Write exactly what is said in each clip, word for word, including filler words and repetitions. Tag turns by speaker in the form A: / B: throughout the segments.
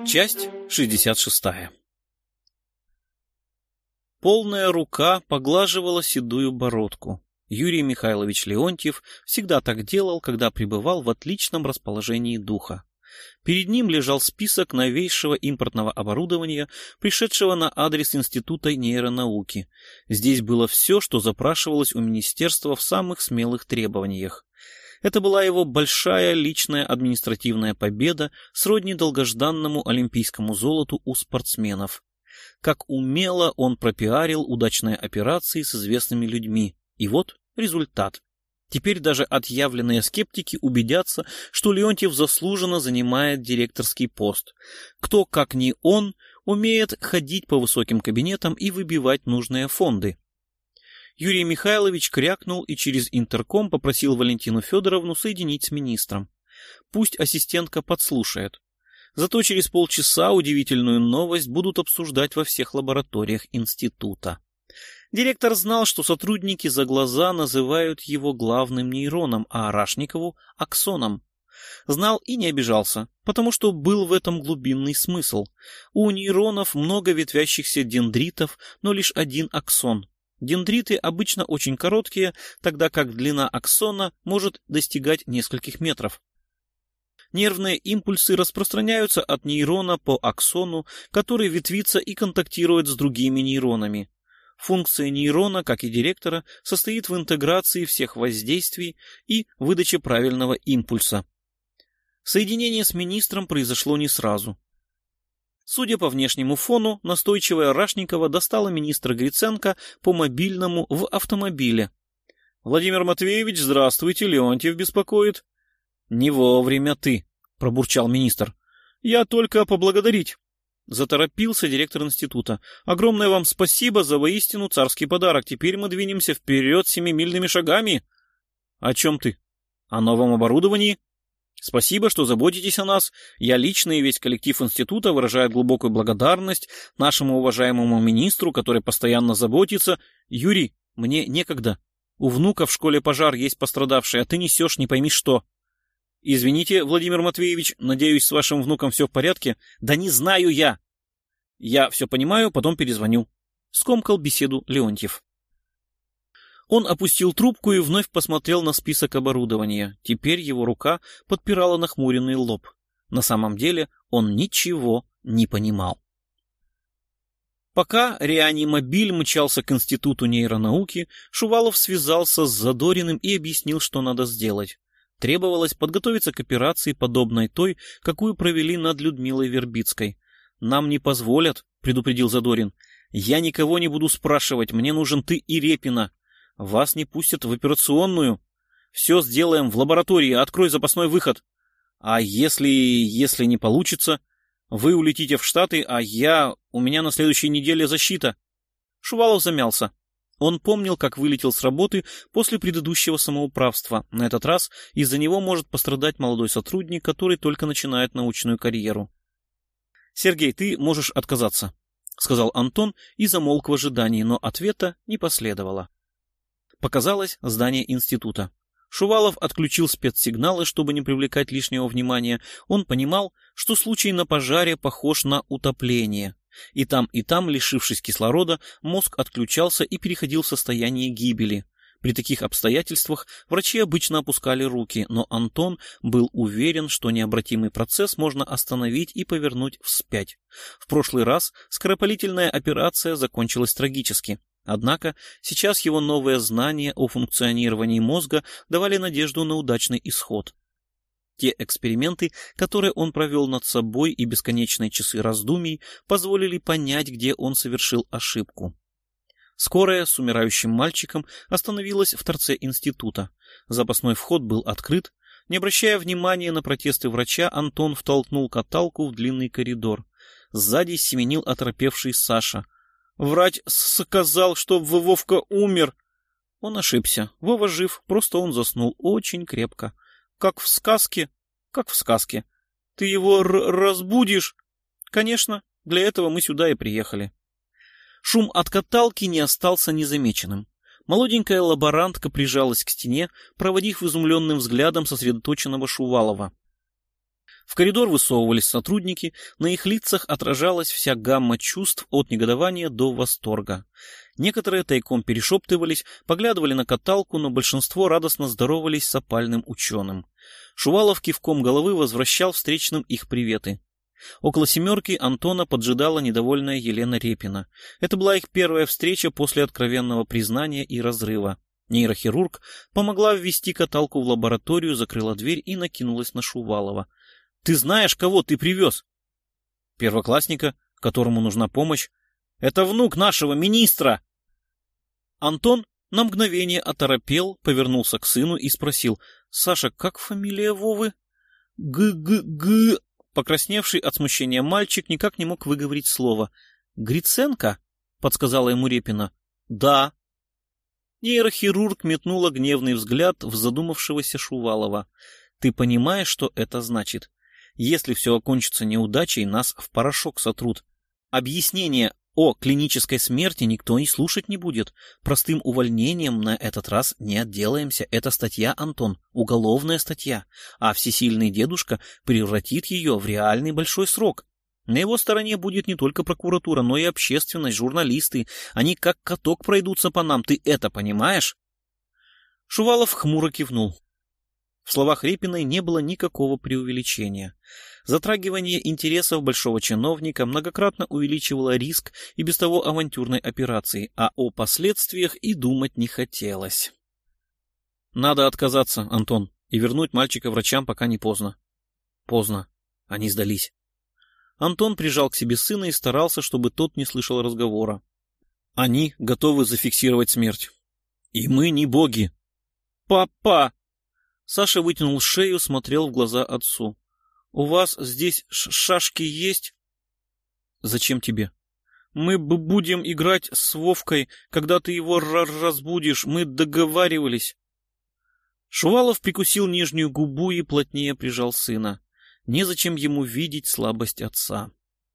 A: Часть шестьдесят шестая. Полная рука поглаживала седую бородку. Юрий Михайлович Леонтьев всегда так делал, когда пребывал в отличном расположении духа. Перед ним лежал список новейшего импортного оборудования, пришедшего на адрес Института нейронауки. Здесь было все, что запрашивалось у министерства в самых смелых требованиях. Это была его большая личная административная победа, сродни долгожданному олимпийскому золоту у спортсменов. Как умело он пропиарил удачные операции с известными людьми. И вот результат. Теперь даже отъявленные скептики убедятся, что Леонтьев заслуженно занимает директорский пост. Кто, как не он, умеет ходить по высоким кабинетам и выбивать нужные фонды. Юрий Михайлович крякнул и через интерком попросил Валентину Федоровну соединить с министром. Пусть ассистентка подслушает. Зато через полчаса удивительную новость будут обсуждать во всех лабораториях института. Директор знал, что сотрудники за глаза называют его главным нейроном, а Арашникову — аксоном. Знал и не обижался, потому что был в этом глубинный смысл. У нейронов много ветвящихся дендритов, но лишь один аксон. Дендриты обычно очень короткие, тогда как длина аксона может достигать нескольких метров. Нервные импульсы распространяются от нейрона по аксону, который ветвится и контактирует с другими нейронами. Функция нейрона, как и директора, состоит в интеграции всех воздействий и выдаче правильного импульса. Соединение с министром произошло не сразу. Судя по внешнему фону, настойчивая Арашникова достала министра Гриценко по мобильному в автомобиле. — Владимир Матвеевич, здравствуйте, Леонтьев беспокоит. — Не вовремя ты, — пробурчал министр. — Я только поблагодарить. Заторопился директор института. — Огромное вам спасибо за воистину царский подарок. Теперь мы двинемся вперед семимильными шагами. — О чем ты? — О новом оборудовании. Спасибо, что заботитесь о нас. Я лично и весь коллектив института выражает глубокую благодарность нашему уважаемому министру, который постоянно заботится. Юрий, мне некогда. У внука в школе пожар, есть пострадавший, а ты несешь не пойми что. Извините, Владимир Матвеевич, надеюсь, с вашим внуком все в порядке? Да не знаю я. Я все понимаю, потом перезвоню. Скомкал беседу Леонтьев. Он опустил трубку и вновь посмотрел на список оборудования. Теперь его рука подпирала нахмуренный лоб. На самом деле он ничего не понимал. Пока реанимобиль мчался к Институту нейронауки, Шувалов связался с Задориным и объяснил, что надо сделать. Требовалось подготовиться к операции, подобной той, какую провели над Людмилой Вербицкой. «Нам не позволят», — предупредил Задорин. «Я никого не буду спрашивать, мне нужен ты и Репина. Вас не пустят в операционную. Все сделаем в лаборатории, открой запасной выход. А если... если не получится, вы улетите в Штаты, а я... у меня на следующей неделе защита». Шувалов замялся. Он помнил, как вылетел с работы после предыдущего самоуправства. На этот раз из-за него может пострадать молодой сотрудник, который только начинает научную карьеру. «Сергей, ты можешь отказаться», — сказал Антон и замолк в ожидании, но ответа не последовало. Показалось здание института. Шувалов отключил спецсигналы, чтобы не привлекать лишнего внимания. Он понимал, что случай на пожаре похож на утопление. И там, и там, лишившись кислорода, мозг отключался и переходил в состояние гибели. При таких обстоятельствах врачи обычно опускали руки, но Антон был уверен, что необратимый процесс можно остановить и повернуть вспять. В прошлый раз скоропалительная операция закончилась трагически. Однако сейчас его новые знания о функционировании мозга давали надежду на удачный исход. Те эксперименты, которые он провел над собой, и бесконечные часы раздумий позволили понять, где он совершил ошибку. Скорая с умирающим мальчиком остановилась в торце института. Запасной вход был открыт. Не обращая внимания на протесты врача, Антон втолкнул каталку в длинный коридор. Сзади семенил оторопевший Саша. «Врач сказал, что Вовка умер». Он ошибся. Вова жив, просто он заснул очень крепко. Как в сказке? Как в сказке. Ты его разбудишь? Конечно, для этого мы сюда и приехали. Шум от каталки не остался незамеченным. Молоденькая лаборантка прижалась к стене, проводив изумленным взглядом сосредоточенного Шувалова. В коридор высовывались сотрудники, на их лицах отражалась вся гамма чувств от негодования до восторга. Некоторые тайком перешептывались, поглядывали на каталку, но большинство радостно здоровались с опальным ученым. Шувалов кивком головы возвращал встречным их приветы. Около «семерки» Антона поджидала недовольная Елена Репина. Это была их первая встреча после откровенного признания и разрыва. Нейрохирург помогла ввести каталку в лабораторию, закрыла дверь и накинулась на Шувалова. «Ты знаешь, кого ты привез?» «Первоклассника, которому нужна помощь. Это внук нашего министра!» Антон на мгновение оторопел, повернулся к сыну и спросил: «Саша, как фамилия Вовы?» «Г-г-г...» Покрасневший от смущения мальчик никак не мог выговорить слово. «Гриценко?» — подсказала ему Репина. «Да». Нейрохирург метнула гневный взгляд в задумавшегося Шувалова. «Ты понимаешь, что это значит? Если все окончится неудачей, нас в порошок сотрут. Объяснение о клинической смерти никто и слушать не будет. Простым увольнением на этот раз не отделаемся. Это статья, Антон, уголовная статья. А всесильный дедушка превратит ее в реальный большой срок. На его стороне будет не только прокуратура, но и общественность, журналисты. Они как каток пройдутся по нам. Ты это понимаешь?» Шувалов хмуро кивнул. В словах Репиной не было никакого преувеличения. Затрагивание интересов большого чиновника многократно увеличивало риск и без того авантюрной операции, а о последствиях и думать не хотелось. «Надо отказаться, Антон, и вернуть мальчика врачам, пока не поздно». «Поздно. Они сдались». Антон прижал к себе сына и старался, чтобы тот не слышал разговора. «Они готовы зафиксировать смерть. И мы не боги». «Папа!» Саша вытянул шею, смотрел в глаза отцу. «У вас здесь шашки есть?» «Зачем тебе?» «Мы б будем играть с Вовкой, когда ты его разбудишь. Мы договаривались». Шувалов прикусил нижнюю губу и плотнее прижал сына. Незачем ему видеть слабость отца.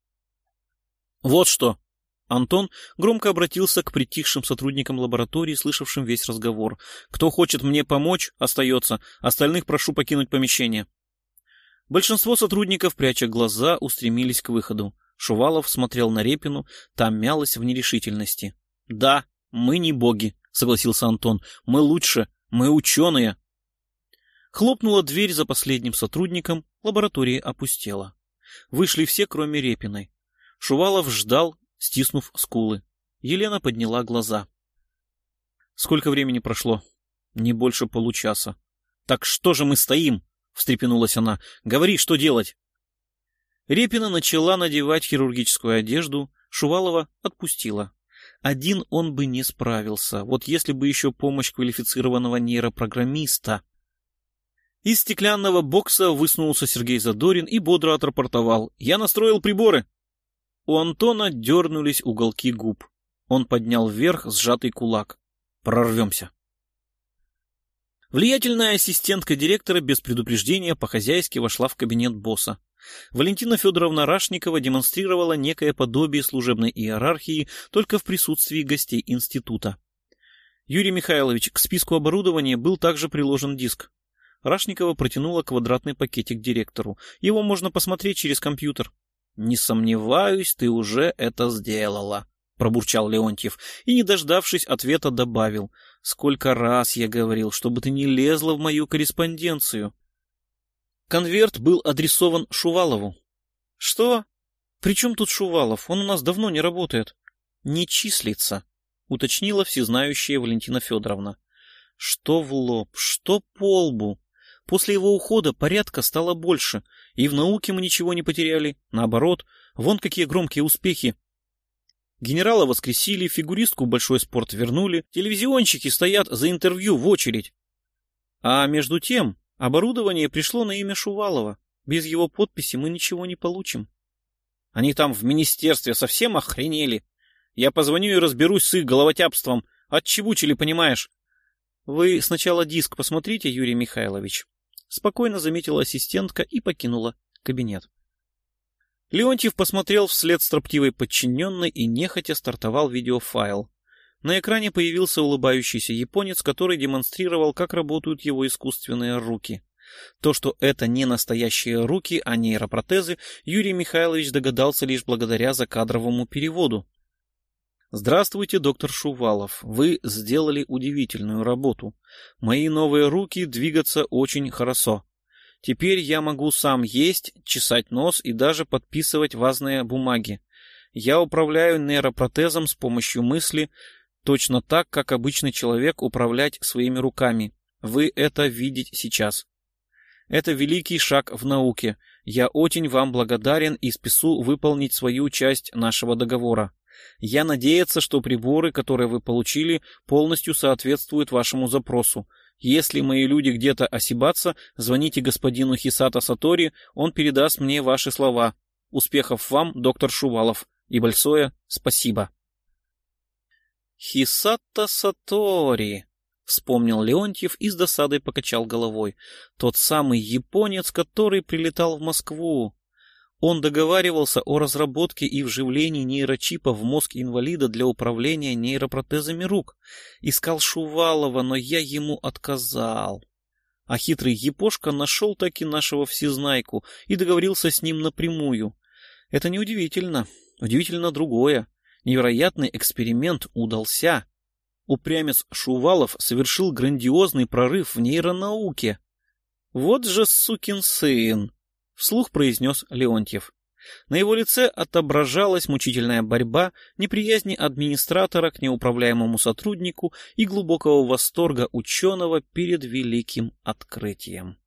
A: «Вот что!» Антон громко обратился к притихшим сотрудникам лаборатории, слышавшим весь разговор. «Кто хочет мне помочь, остается. Остальных прошу покинуть помещение». Большинство сотрудников, пряча глаза, устремились к выходу. Шувалов смотрел на Репину, та мялась в нерешительности. «Да, мы не боги», — согласился Антон. «Мы лучше, мы ученые». Хлопнула дверь за последним сотрудником, лаборатория опустела. Вышли все, кроме Репиной. Шувалов ждал, стиснув скулы. Елена подняла глаза. «Сколько времени прошло?» «Не больше получаса». «Так что же мы стоим?» — встрепенулась она. «Говори, что делать?» Репина начала надевать хирургическую одежду, Шувалова отпустила. Один он бы не справился, вот если бы еще помощь квалифицированного нейропрограммиста. Из стеклянного бокса высунулся Сергей Задорин и бодро отрапортовал: «Я настроил приборы». У Антона дернулись уголки губ. Он поднял вверх сжатый кулак. «Прорвемся». Влиятельная ассистентка директора без предупреждения по-хозяйски вошла в кабинет босса. Валентина Федоровна Рашникова демонстрировала некое подобие служебной иерархии только в присутствии гостей института. «Юрий Михайлович, к списку оборудования был также приложен диск». Рашникова протянула квадратный пакетик директору. «Его можно посмотреть через компьютер». «Не сомневаюсь, ты уже это сделала», — пробурчал Леонтьев и, не дождавшись ответа, добавил: «Сколько раз я говорил, чтобы ты не лезла в мою корреспонденцию». Конверт был адресован Шувалову. «Что? При чем тут Шувалов? Он у нас давно не работает». «Не числится», — уточнила всезнающая Валентина Федоровна. Что в лоб, что по лбу. После его ухода порядка стало больше, и в науке мы ничего не потеряли. Наоборот, вон какие громкие успехи. Генерала воскресили, фигуристку в большой спорт вернули, телевизионщики стоят за интервью в очередь. А между тем оборудование пришло на имя Шувалова. Без его подписи мы ничего не получим. Они там в министерстве совсем охренели. Я позвоню и разберусь с их головотяпством. Отчебучили, понимаешь? Вы сначала диск посмотрите, Юрий Михайлович. Спокойно заметила ассистентка и покинула кабинет. Леонтьев посмотрел вслед строптивой подчиненной и нехотя стартовал видеофайл. На экране появился улыбающийся японец, который демонстрировал, как работают его искусственные руки. То, что это не настоящие руки, а нейропротезы, Юрий Михайлович догадался лишь благодаря закадровому переводу. «Здравствуйте, доктор Шувалов. Вы сделали удивительную работу. Мои новые руки двигаться очень хорошо. Теперь я могу сам есть, чесать нос и даже подписывать важные бумаги. Я управляю нейропротезом с помощью мысли, точно так, как обычный человек управлять своими руками. Вы это видите сейчас. Это великий шаг в науке. Я очень вам благодарен и спешу выполнить свою часть нашего договора. Я надеюсь, что приборы, которые вы получили, полностью соответствуют вашему запросу. Если мои люди где-то ошибаются, звоните господину Хисато Сатори, он передаст мне ваши слова. Успехов вам, доктор Шувалов, и большое спасибо». «Хисато Сатори», — вспомнил Леонтьев и с досадой покачал головой. «Тот самый японец, который прилетал в Москву. Он договаривался о разработке и вживлении нейрочипа в мозг инвалида для управления нейропротезами рук. Искал Шувалова, но я ему отказал. А хитрый япошка нашел таки нашего всезнайку и договорился с ним напрямую. Это неудивительно. Удивительно другое. Невероятный эксперимент удался. Упрямец Шувалов совершил грандиозный прорыв в нейронауке. Вот же сукин сын! Вслух произнес Леонтьев. На его лице отображалась мучительная борьба, неприязни администратора к неуправляемому сотруднику и глубокого восторга ученого перед великим открытием.